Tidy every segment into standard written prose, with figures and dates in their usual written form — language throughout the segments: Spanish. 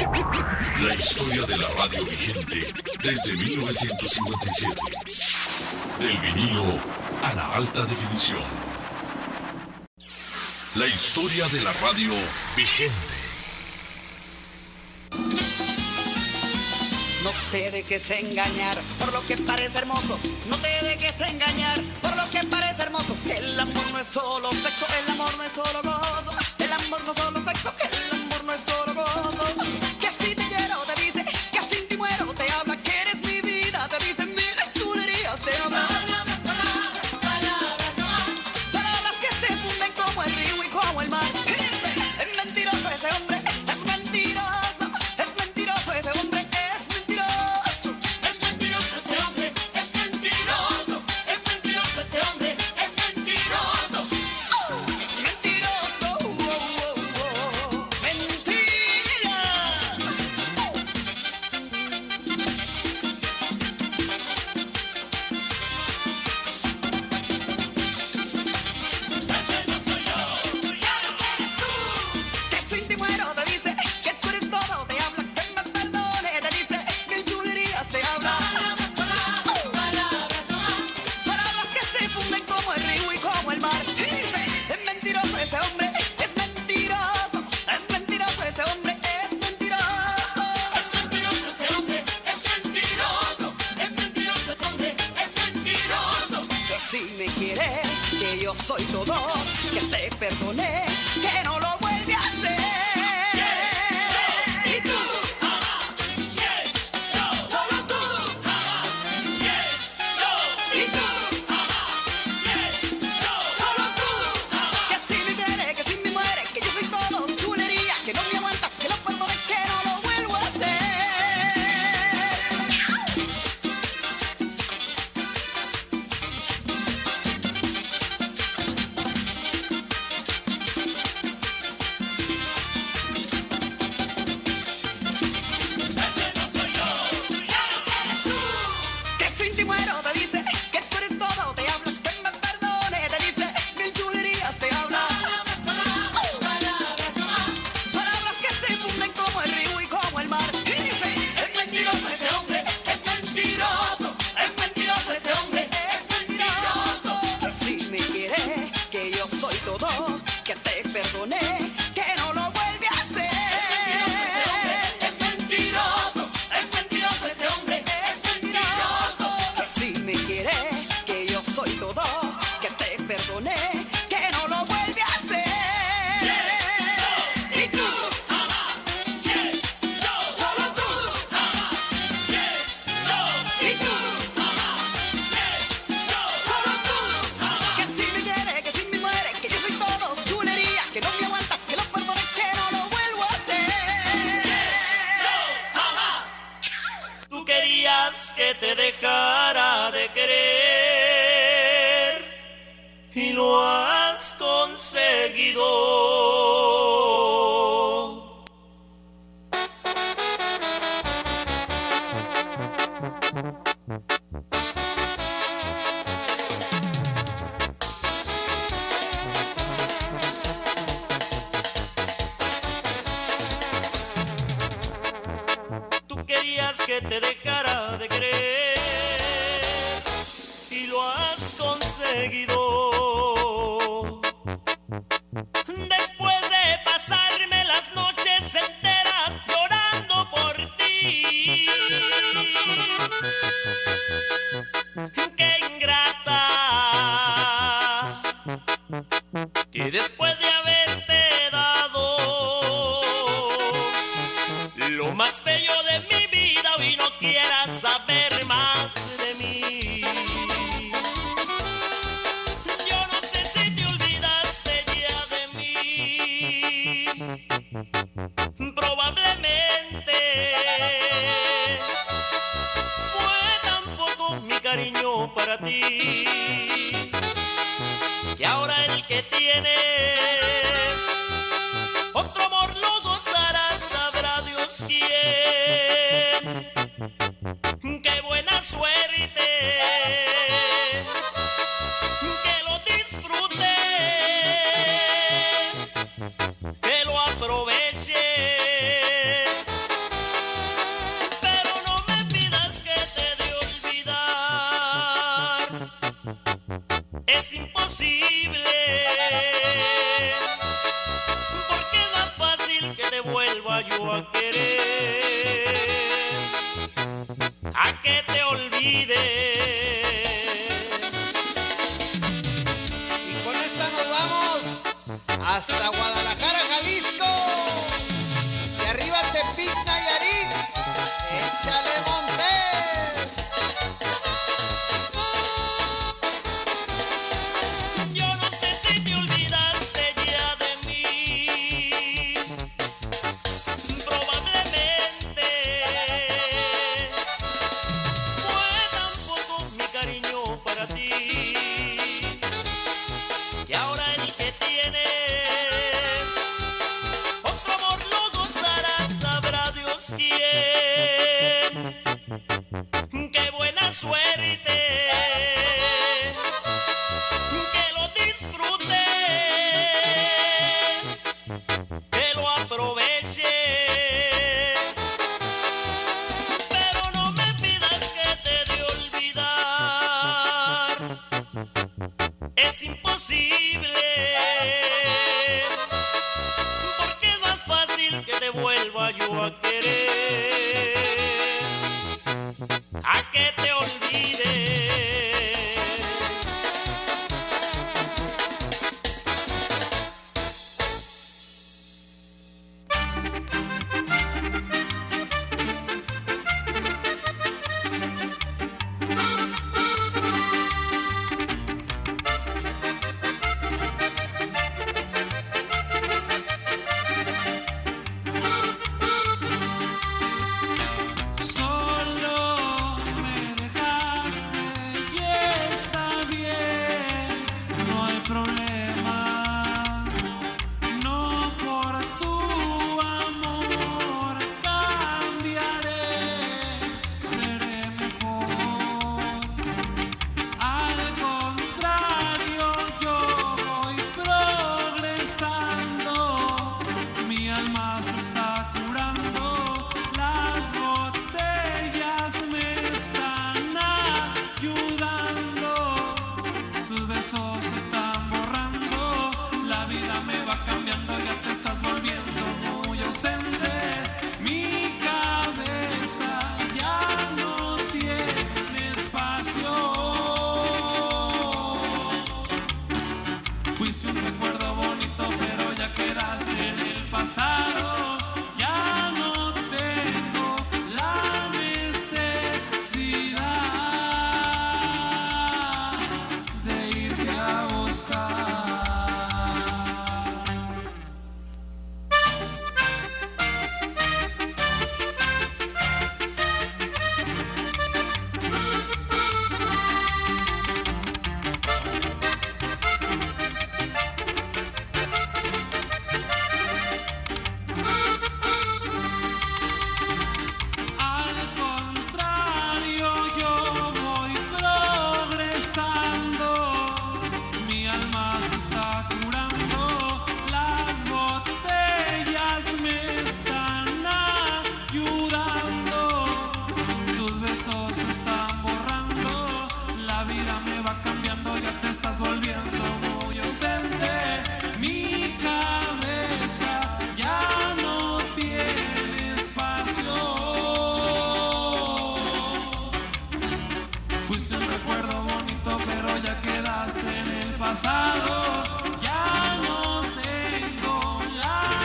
La historia de la radio vigente desde 1957. Del vinilo a la alta definición. La historia de la radio vigente. No te dejes engañar por lo que parece hermoso. No te dejes engañar por lo que parece hermoso. El amor no es solo sexo, el amor no es solo gozo. El amor no es solo sexo, el amor no es solo gozo. Que si te quiero te dice, que sin ti muero te habla, que eres mi vida, te dice mil chulerías, te habla. Palabras que se funden como el río y como el mar. Es mentiroso ese hombre, es mentiroso, es mentiroso ese hombre. Soy todo, que te perdoné, que no lo vuelve a hacer. Si tú amas, yo, solo tú amas, yo. Si tú amas, yo, solo tú amas. Que si me quiere, que si me muere, que yo soy todo chulería, que no me aguanta, que lo perdone, que no lo vuelvo a hacer. Que te dejara de querer y lo has conseguido. Tú querías que te dejara de querer y lo has conseguido. Después de pasarme las noches enteras llorando por ti, qué ingrata, que después de haberte dado lo más bello de mi vida, hoy no quieras saber más de mí. Yo no sé si te olvidaste ya de mí. Probablemente fue tan poco mi cariño para ti, que ahora el que tienes otro amor lo gozarás, sabrá Dios quién. Qué buena suerte, que lo disfrutes, que lo aproveches. es imposible, porque es más fácil que te vuelva yo a querer, a que te olvide. Y con esta nos vamos hasta Guadalajara, Jalisco. Y arriba Tepic, Nayarit. Échale, Montes. Yo no sé si te olvidaste ya de mí. Probablemente fue tan poco mi cariño para ti, que ahora el que tienes otro amor lo gozarás, sabrá Dios quién. Qué buena suerte, que lo disfrutes, que lo aproveches, pero no me pidas que te de olvidar, es imposible, porque es más fácil que te vuelva yo a querer, a que te olvide. Solo me dejaste y está bien, no hay problema. No por tu amor cambiaré, seré mejor. Al contrario, yo voy progresando, mi alma se está curando, las botellas me están ayudando, tus besos se están borrando, la vida me va cambiando, ya te estás volviendo muy ausente, mi cabeza ya no tiene espacio. Fuiste un recuerdo bonito, pero ya quedaste en el pasado. Ya no tengo la necesidad de irte a buscar. Al contrario, yo voy progresando, mi alma se está curando, las botellas me están ayudando, tus besos se están borrando, la vida me va cambiando, ya te estás volviendo muy ausente, mi cabeza ya no tiene espacio. Fuiste un recuerdo bonito, pero ya quedaste en el pasado. Ya no tengo la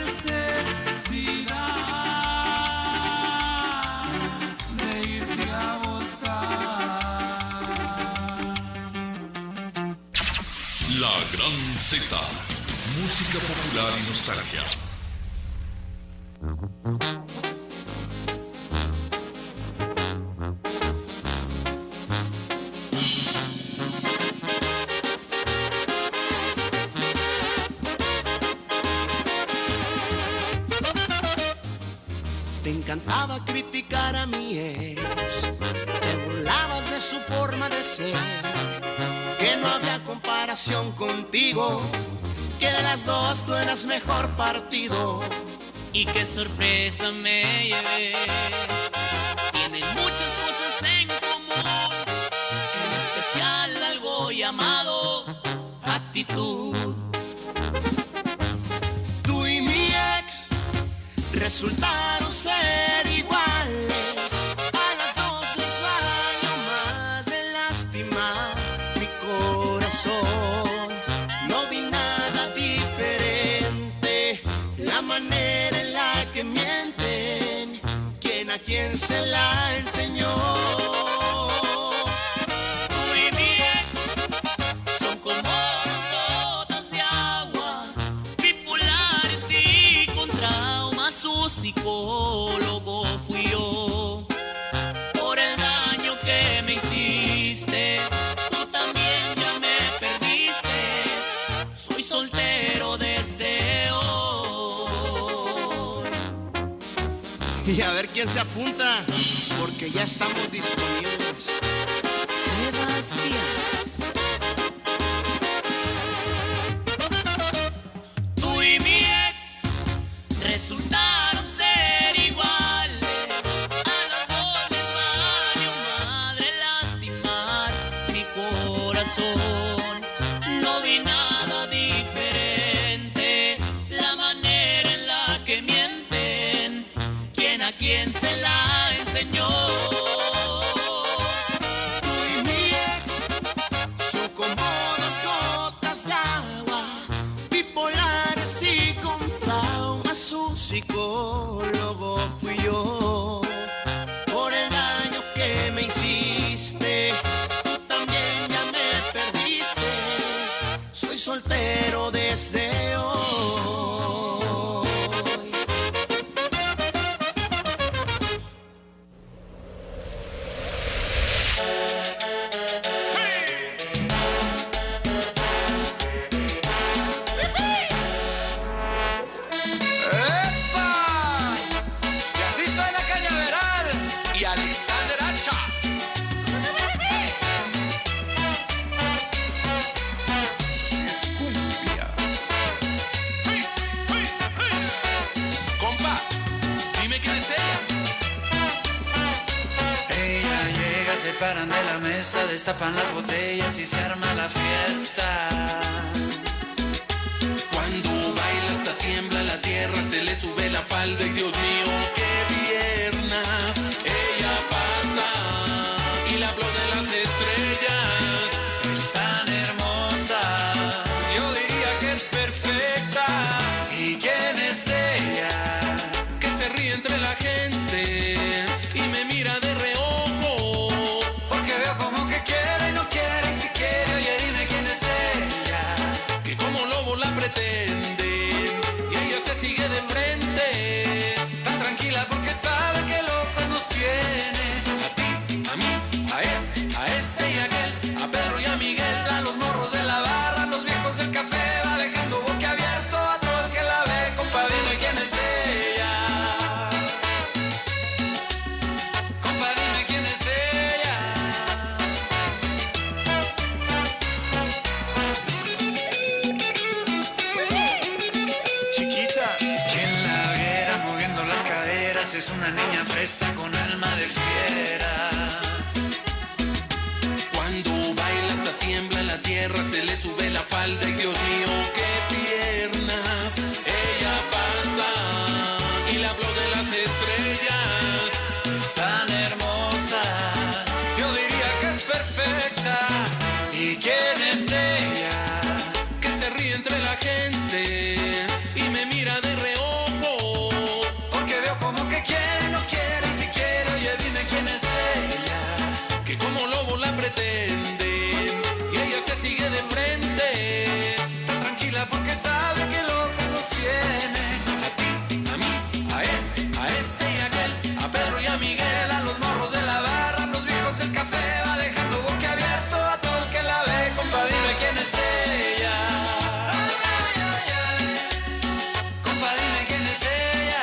necesidad de irte a buscar. La Gran Z. Música popular y nostalgia. Te encantaba criticar a mi ex, te burlabas de su forma de ser, que no había comparación contigo, que de las dos tú eras mejor partido. Y qué sorpresa me llevé. Tienen muchas cosas en común, en especial algo llamado resultaron ser iguales. A las dos les valió madre lastimar mi corazón. No vi nada diferente, la manera en la que mienten, quién a quién se la enseñó. Tú y mi ex son como dos gotas de agua, bipolares y con trauma. Su psicólogo fui yo por el daño que me hiciste. Tú también ya me perdiste. Soy soltero desde hoy. Y a ver quién se apunta, porque ya estamos disponibles. Sebastián. Tú y mi ex resultaron ser iguales. A las dos les valió madre lastimar mi corazón. No vi nada diferente, la manera en la que mienten, quién a quién se la enseñó. Tú y mi ex son como dos gotas de agua, bipolares y con trauma. Su psicólogo fui yo por el daño que me hiciste. Tú también ya me perdiste. Soy soltero desde hoy. ¡Epa! Y así suena Cañaveral y Alexander Hacha. Compa, dime quién es ella. Ella llega, se paran de la mesa, destapan las botellas y se arma la fiesta. Cuando baila hasta tiembla la tierra, se le sube la falda y Dios mío, qué piernas. Ella pasa y le aplauden las estrellas. Es tan hermosa, yo diría que es perfecta. ¿Y quién es ella? Que se ríe entre la gente y me mira de reojo. Porque veo como que quiere y no quiere, y si quiere, oye, dime quién es ella. Que como lobo la pretenden y ella se sigue de frente. Tan tranquila porque sabe que locos nos tiene. A ti, a mí, a él, a este y a aquel, a Pedro y a Miguel. A los morros de la barra, los viejos del café, va dejando boquiabierto a todo el que la ve. Compa, dime quién es ella. Compa, dime quién es ella. Chiquita, Quien la viera moviendo las caderas es una niña fresa con alma de fiera. cuando baila hasta tiembla la tierra, se le sube la falda y Dios mío, qué piernas. Ella pasa y le aplauden las estrellas. Es tan hermosa, yo diría que es perfecta. ¿Y quién es ella? Que se ríe entre la gente y me mira de reojo. Porque veo como que quiere y no quiere, y si quiere, oye, dime quién es ella. Que como lobo la pretenden y ella se sigue de frente. Tan tranquila porque sabe que loca nos tiene. A ti, a mí, a él, a este y a aquel, a Pedro y a Miguel. A los morros de la barra, los viejos del café, va dejando boquiabierto a todo el que la ve. Compa, dime quién es ella. Compa, dime quién es ella.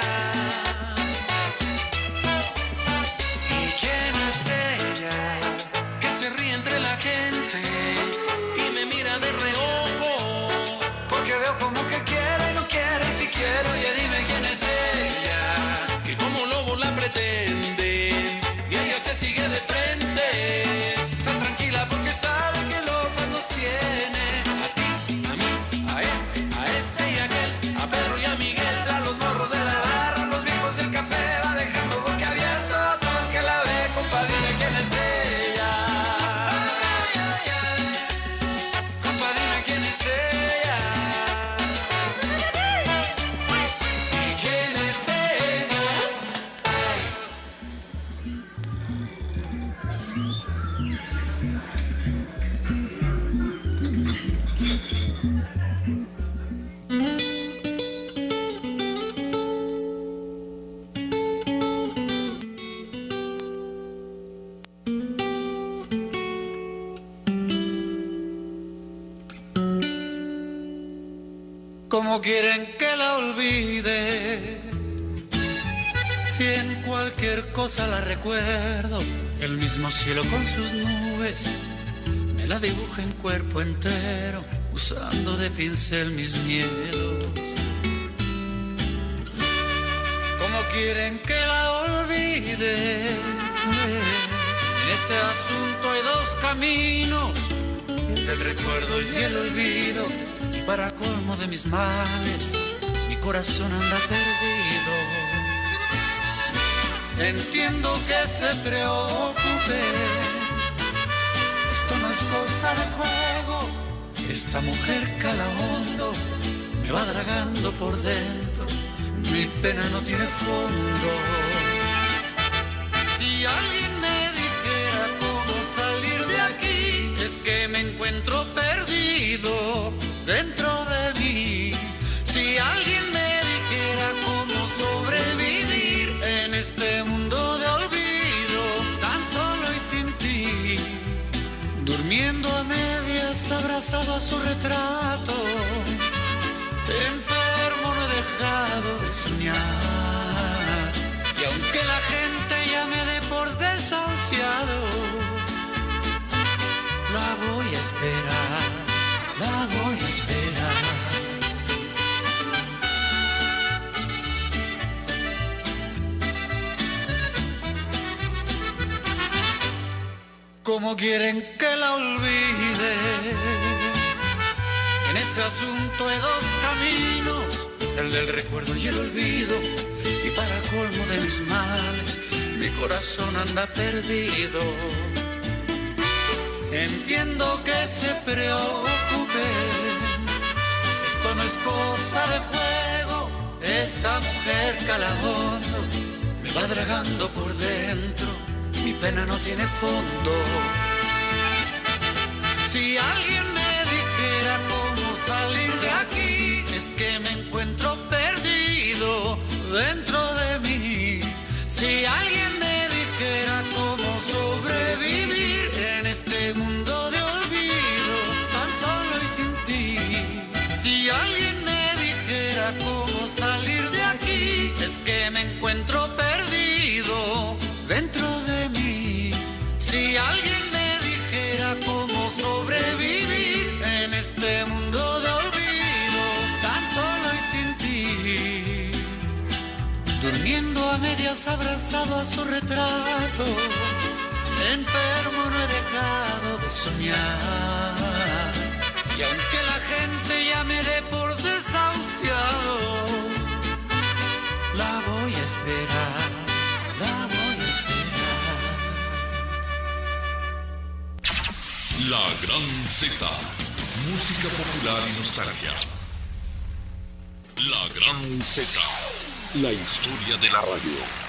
¿Y quién es ella? Que se ríe entre la gente y me mira de reojo. Porque veo como que quiere y no quiere, y si quiero, oye, dime quién es ella. Que como lobo la pretenden y ella se sigue de frente. Tan tranquila porque sabe que loco nos tiene. A ti, a mí, a él, a este y a aquel, a Pedro y a Miguel. A los morros de la barra, los viejos quieren que la olvide? Si en cualquier cosa la recuerdo, el mismo cielo con sus nubes me la dibuja en cuerpo entero, usando de pincel mis miedos. ¿Cómo quieren que la olvide? En este asunto hay dos caminos, el recuerdo y el olvido. Y para colmo de mis males, mi corazón anda perdido. Entiendo que se preocupe, esto no es cosa de juego. Esta mujer cala hondo, me va dragando por dentro, mi pena no tiene fondo. Si alguien me dijera cómo salir de aquí, es que me encuentro perdido dentro de mí. Si alguien me dijera cómo sobrevivir en este mundo de olvido, tan solo y sin ti, durmiendo a medias, abrazado a su retrato, enfermo no he dejado de soñar. Y aunque la gente ya me dé por desahuciado, la voy a esperar, la voy a esperar. ¿Cómo quieren que la olvide? En este asunto hay dos caminos, el del recuerdo y el olvido. Y para colmo de mis males, mi corazón anda perdido. Entiendo que se preocupe, esto no es cosa de juego. Esta mujer cala hondo, me va dragando por dentro, mi pena no tiene fondo. Si alguien me dijera cómo salir de aquí, es que me encuentro perdido dentro de mí. Si alguien me dijera cómo sobrevivir en este mundo de olvido, tan solo y sin ti. Si alguien me dijera cómo salir de aquí, es que me encuentro perdido dentro de mí. Si alguien me dijera cómo sobrevivir en este mundo de olvido, tan solo y sin ti, durmiendo a medias, abrazado a su retrato, enfermo no he dejado de soñar. Y aunque la gente ya me dé por desahuciado, la voy a esperar, la voy a esperar. La Gran Z, música popular y nostalgia. La Gran Z, la historia de la radio.